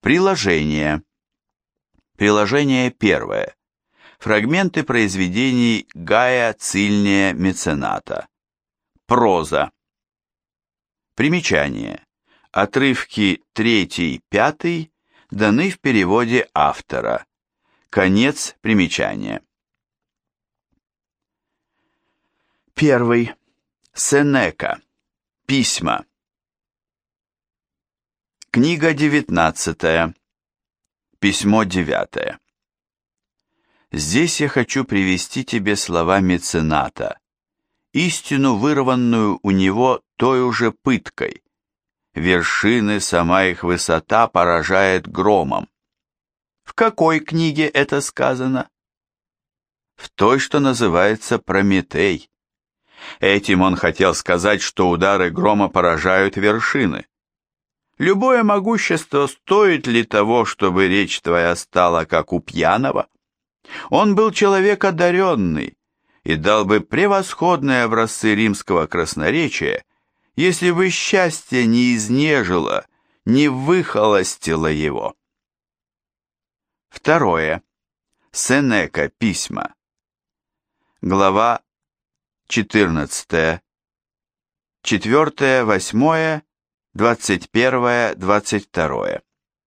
Приложение. Приложение первое. Фрагменты произведений Гая Цильния Мецената. Проза. Примечание. Отрывки 3-5 даны в переводе автора. Конец примечания. Первый. Сенека. Письма. Книга 19. Письмо 9. Здесь я хочу привести тебе слова мецената, истину, вырванную у него той уже пыткой. Вершины, сама их высота поражает громом. В какой книге это сказано? В той, что называется «Прометей». Этим он хотел сказать, что удары грома поражают вершины. Любое могущество стоит ли того, чтобы речь твоя стала как у пьяного? Он был человек одаренный и дал бы превосходные образцы римского красноречия, если бы счастье не изнежило, не выхолостило его. Второе. Сенека. Письма. Глава 14. 4, 8, 21, 22.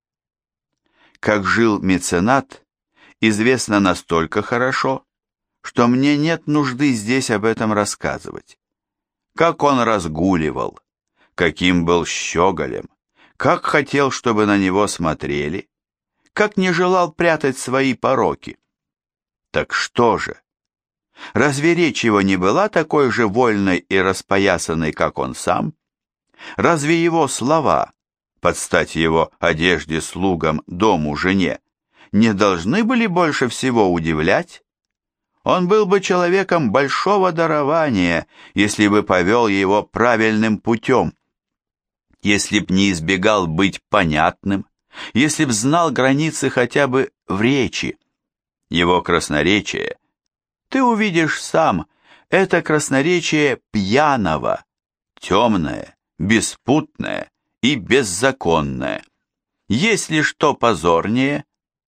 Как жил меценат, известно настолько хорошо, что мне нет нужды здесь об этом рассказывать. Как он разгуливал, каким был щеголем, как хотел, чтобы на него смотрели, как не желал прятать свои пороки. Так что же? Разве речь его не была такой же вольной и распоясанной, как он сам? Разве его слова, под стать его одежде, слугам, дому, жене, не должны были больше всего удивлять? Он был бы человеком большого дарования, если бы повел его правильным путем, если б не избегал быть понятным, если б знал границы хотя бы в речи. Его красноречие, ты увидишь сам, это красноречие пьяного, темное, беспутное и беззаконное. Есть ли что позорнее?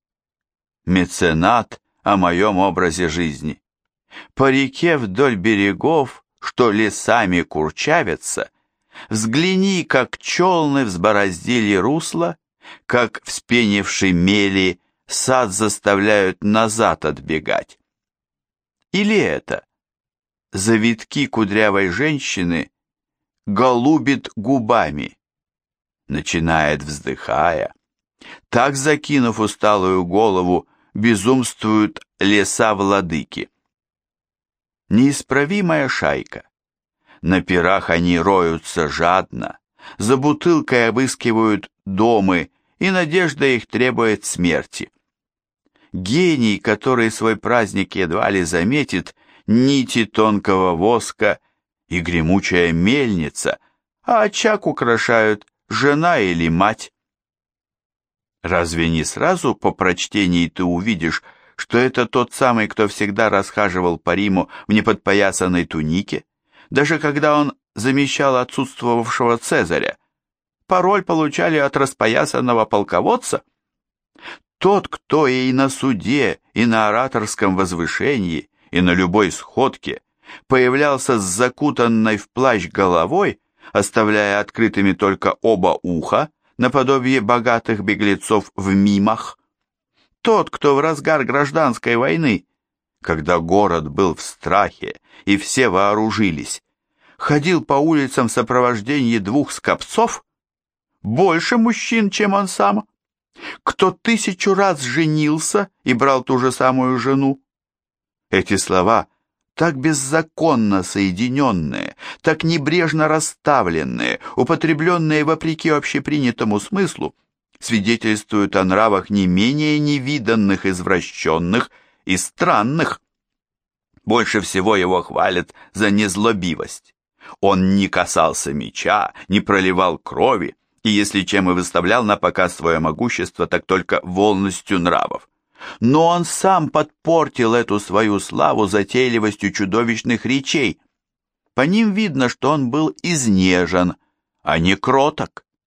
Меценат о моем образе жизни. По реке вдоль берегов, что лесами курчавятся, взгляни, как челны взбороздили русло, как вспенивший мели сад заставляют назад отбегать. Или это завитки кудрявой женщины голубит губами, начинает вздыхая, так закинув усталую голову, безумствуют леса владыки. Неисправимая шайка. На пирах они роются жадно, за бутылкой обыскивают домы, и надежда их требует смерти. Гений, который свой праздник едва ли заметит, нити тонкого воска и гремучая мельница, а очаг украшают жена или мать. Разве не сразу по прочтении ты увидишь, что это тот самый, кто всегда расхаживал по Риму в неподпоясанной тунике, даже когда он замещал отсутствовавшего Цезаря? Пароль получали от распоясанного полководца? Тот, кто и на суде, и на ораторском возвышении, и на любой сходке появлялся с закутанной в плащ головой, оставляя открытыми только оба уха, наподобие богатых беглецов в мимах. Тот, кто в разгар гражданской войны, когда город был в страхе и все вооружились, ходил по улицам в сопровождении двух скопцов, больше мужчин, чем он сам, кто 1000 раз женился и брал ту же самую жену. Эти слова, так беззаконно соединенные, так небрежно расставленные, употребленные вопреки общепринятому смыслу, свидетельствуют о нравах не менее невиданных, извращенных и странных. Больше всего его хвалят за незлобивость. Он не касался меча, не проливал крови, и если чем и выставлял на показ свое могущество, так только волностью нравов. Но он сам подпортил эту свою славу затейливостью чудовищных речей. По ним видно, что он был изнежен, а не кроток.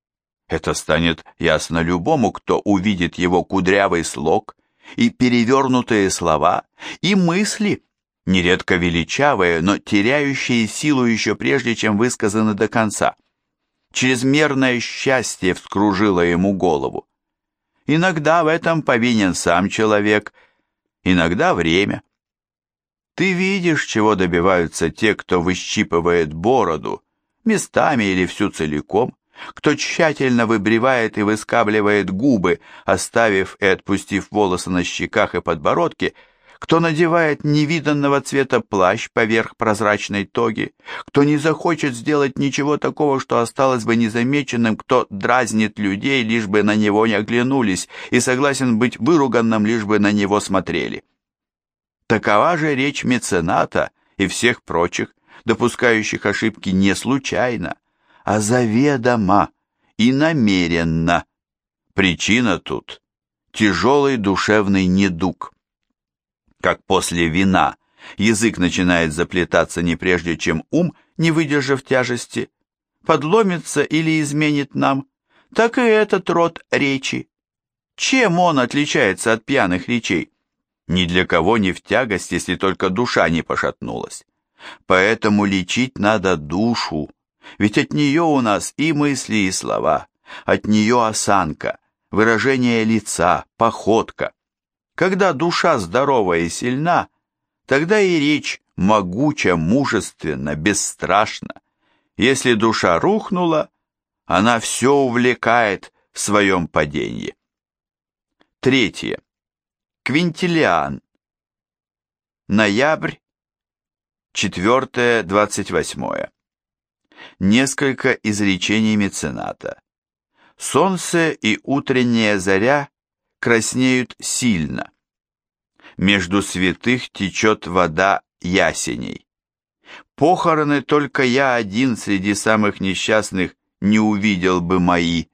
Это станет ясно любому, кто увидит его кудрявый слог и перевернутые слова, и мысли, нередко величавые, но теряющие силу еще прежде, чем высказаны до конца. Чрезмерное счастье вскружило ему голову. Иногда в этом повинен сам человек, иногда время. Ты видишь, чего добиваются те, кто выщипывает бороду, местами или всю целиком, кто тщательно выбривает и выскабливает губы, оставив и отпустив волосы на щеках и подбородке, кто надевает невиданного цвета плащ поверх прозрачной тоги, кто не захочет сделать ничего такого, что осталось бы незамеченным, кто дразнит людей, лишь бы на него не оглянулись, и согласен быть выруганным, лишь бы на него смотрели. Такова же речь мецената и всех прочих, допускающих ошибки не случайно, а заведомо и намеренно. Причина тут – тяжелый душевный недуг. Как после вина язык начинает заплетаться не прежде, чем ум, не выдержав тяжести, подломится или изменит нам, так и этот род речи. Чем он отличается от пьяных речей? Ни для кого не в тягость, если только душа не пошатнулась. Поэтому лечить надо душу, ведь от нее у нас и мысли, и слова, от нее осанка, выражение лица, походка. Когда душа здорова и сильна, тогда и речь могуча, мужественна, бесстрашна. Если душа рухнула, она все увлекает в своем падении. Третье. Квинтилиан. Ноябрь, 4-28. Несколько изречений мецената. Солнце и утренняя заря краснеют сильно. Между святых течет вода ясеней. Похороны только я один среди самых несчастных не увидел бы мои.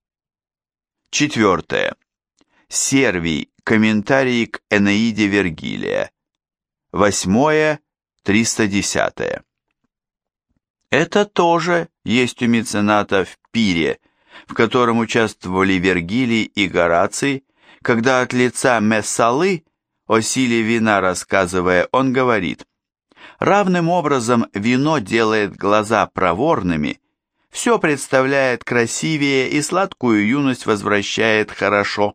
4. Сервий. Комментарии к Энеиде Вергилия. 8, 310. Это тоже есть у мецената в пире, в котором участвовали Вергилий и Гораций, когда от лица Мессалы, о силе вина рассказывая, он говорит: равным образом вино делает глаза проворными, все представляет красивее и сладкую юность возвращает хорошо.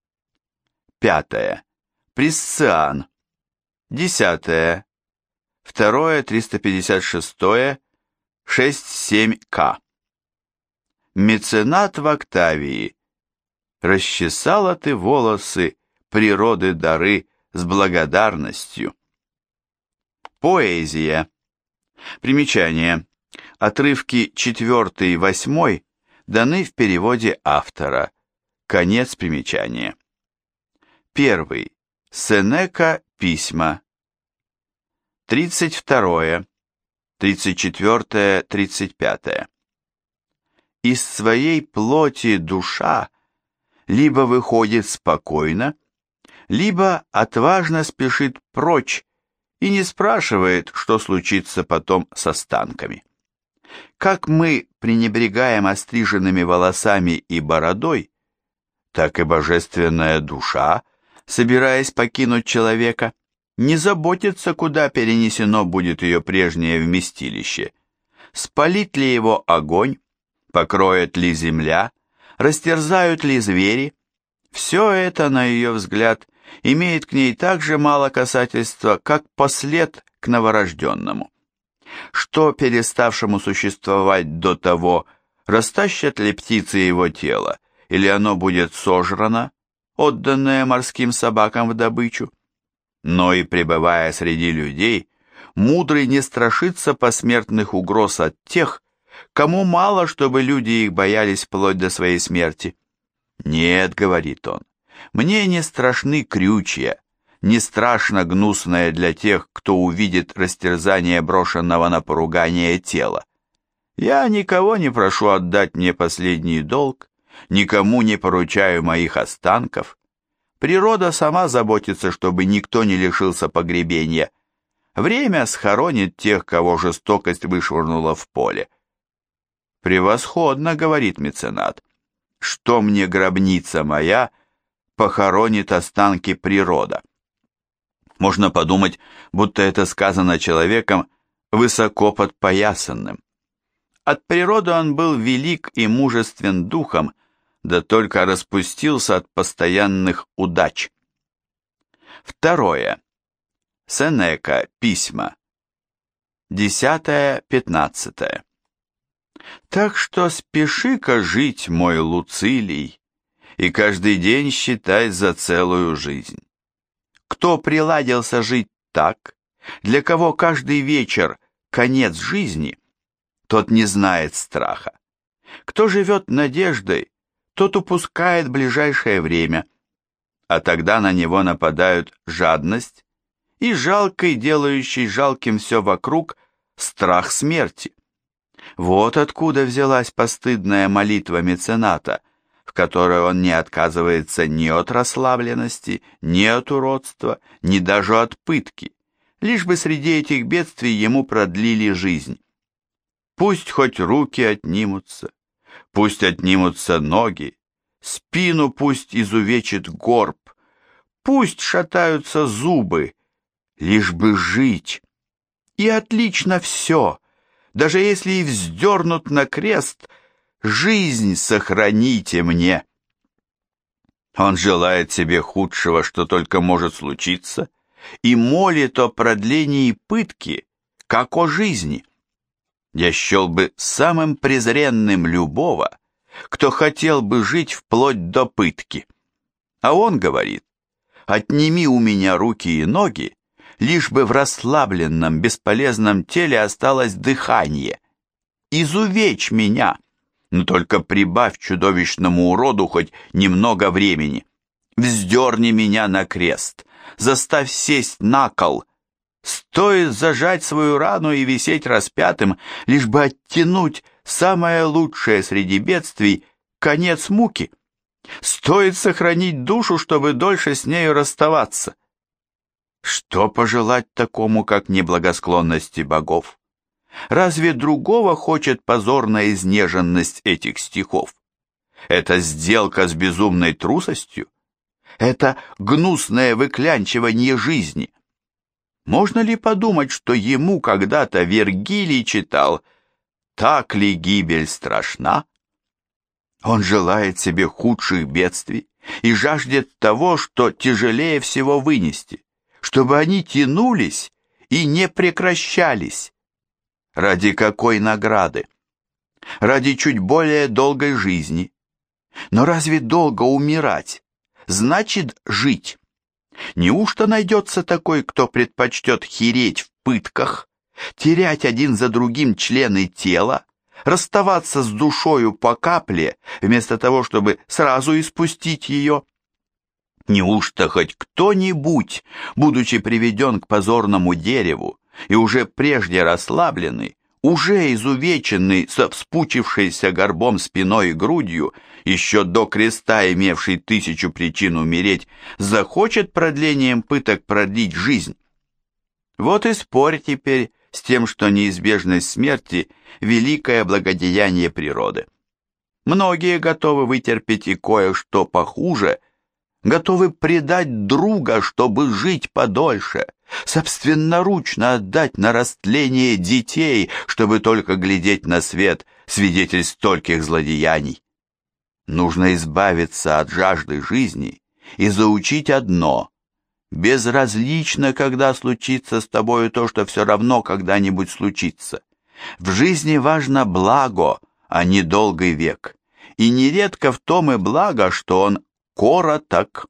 5. Присциан. 10. 2, 356, 6-7 Меценат в Октавии. Расчесала ты волосы, природы дары с благодарностью. Поэзия. Примечание. Отрывки 4 и 8 даны в переводе автора. Конец примечания. 1. Сенека письма. 32, 34, 35. Из своей плоти душа либо выходит спокойно, либо отважно спешит прочь и не спрашивает, что случится потом с останками. Как мы пренебрегаем остриженными волосами и бородой, так и божественная душа, собираясь покинуть человека, не заботится, куда перенесено будет ее прежнее вместилище. Спалит ли его огонь, покроет ли земля, растерзают ли звери. Все это, на ее взгляд, имеет к ней так же мало касательства, как послед к новорожденному. Что переставшему существовать до того, растащат ли птицы его тело, или оно будет сожрано, отданное морским собакам в добычу? Но и пребывая среди людей, мудрый не страшится посмертных угроз от тех, кому мало, чтобы люди их боялись вплоть до своей смерти. «Нет, — говорит он, — мне не страшны крючья, не страшно гнусное для тех, кто увидит растерзание брошенного на поругание тела. Я никого не прошу отдать мне последний долг, никому не поручаю моих останков. Природа сама заботится, чтобы никто не лишился погребения. Время схоронит тех, кого жестокость вышвырнула в поле». «Превосходно, — говорит меценат, что мне гробница моя, похоронит останки природа. Можно подумать, будто это сказано человеком высоко подпоясанным. От природы он был велик и мужествен духом, да только распустился от постоянных удач. Второе. Сенека. Письма. 10-15. Так что спеши-ка жить, мой Луцилий, и каждый день считай за целую жизнь. Кто приладился жить так, для кого каждый вечер конец жизни, тот не знает страха. Кто живет надеждой, тот упускает ближайшее время, а тогда на него нападают жадность и жалкий, делающий жалким все вокруг, страх смерти. Вот откуда взялась постыдная молитва мецената, в которой он не отказывается ни от расслабленности, ни от уродства, ни даже от пытки, лишь бы среди этих бедствий ему продлили жизнь. Пусть хоть руки отнимутся, пусть отнимутся ноги, спину пусть изувечит горб, пусть шатаются зубы, лишь бы жить. И отлично все, даже если и вздернут на крест, жизнь сохраните мне. Он желает себе худшего, что только может случиться, и молит о продлении пытки, как о жизни. Я счел бы самым презренным любого, кто хотел бы жить вплоть до пытки. А он говорит: отними у меня руки и ноги, лишь бы в расслабленном, бесполезном теле осталось дыхание. Изувечь меня, но только прибавь чудовищному уроду хоть немного времени. Вздерни меня на крест, заставь сесть на кол. Стоит зажать свою рану и висеть распятым, лишь бы оттянуть самое лучшее среди бедствий — конец муки. Стоит сохранить душу, чтобы дольше с нею расставаться. Что пожелать такому, как неблагосклонности богов? Разве другого хочет позорная изнеженность этих стихов? Это сделка с безумной трусостью? Это гнусное выклянчивание жизни? Можно ли подумать, что ему когда-то Вергилий читал «Так ли гибель страшна?» Он желает себе худших бедствий и жаждет того, что тяжелее всего вынести, чтобы они тянулись и не прекращались. Ради какой награды? Ради чуть более долгой жизни. Но разве долго умирать значит жить? Неужто найдется такой, кто предпочтет хереть в пытках, терять один за другим члены тела, расставаться с душою по капле, вместо того, чтобы сразу испустить ее? Неужто хоть кто-нибудь, будучи приведен к позорному дереву и уже прежде расслабленный, уже изувеченный со вспучившейся горбом спиной и грудью, еще до креста имевший 1000 причин умереть, захочет продлением пыток продлить жизнь? Вот и спорь теперь с тем, что неизбежность смерти – великое благодеяние природы. Многие готовы вытерпеть и кое-что похуже, готовы предать друга, чтобы жить подольше, собственноручно отдать на растление детей, чтобы только глядеть на свет свидетель стольких злодеяний. Нужно избавиться от жажды жизни и заучить одно: безразлично, когда случится с тобою то, что все равно когда-нибудь случится. В жизни важно благо, а не долгий век, и нередко в том и благо, что он короток.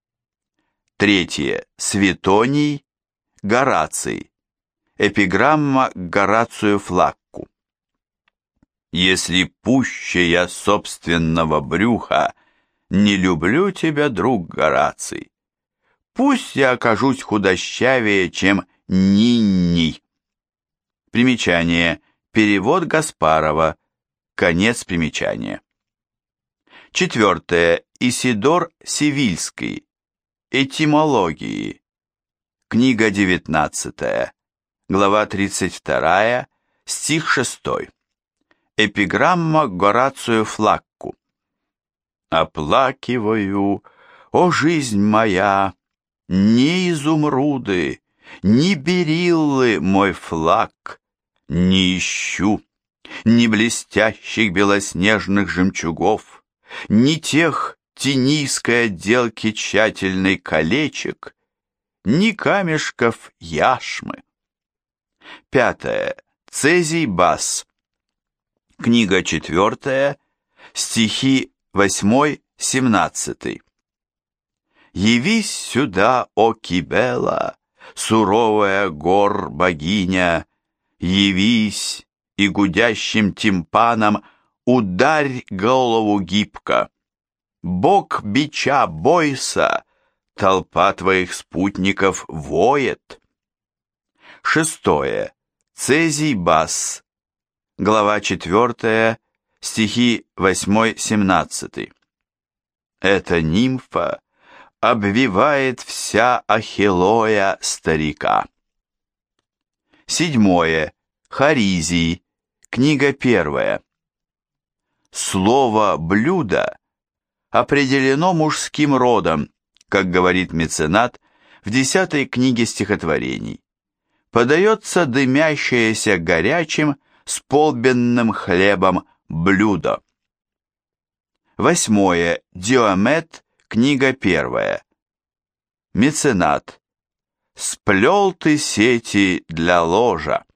Третье. Светоний, Гораций. Эпиграмма к Горацию Флакку. «Если пуще я собственного брюха, не люблю тебя, друг Гораций. Пусть я окажусь худощавее, чем Нинний». Примечание. Перевод Гаспарова. Конец примечания. Четвертое. Исидор Севильский. Этимологии. Книга 19, глава 32, стих 6. Эпиграмма к Горацию Флакку. Оплакиваю, о жизнь моя, ни изумруды, ни бериллы мой флаг не ищу, ни блестящих белоснежных жемчугов, ни тех тенийской отделки тщательный колечек, ни камешков яшмы. 5. Цезий Бас. Книга 4, стихи 8-17. «Явись сюда, о Кибела, суровая гор богиня, явись и гудящим тимпаном ударь голову гибко. Бог бича бойся, толпа твоих спутников воет». 6. Цезий Бас. Глава 4, стихи 8-17. Эта нимфа обвивает вся Ахиллоя старика. 7. Харизий. Книга 1. Слово «блюдо» определено мужским родом, как говорит меценат в 10 книге стихотворений. Подается дымящееся горячим с полбенным хлебом блюдо. 8. Диомед. Книга 1. Меценат. Сплел ты сети для ложа.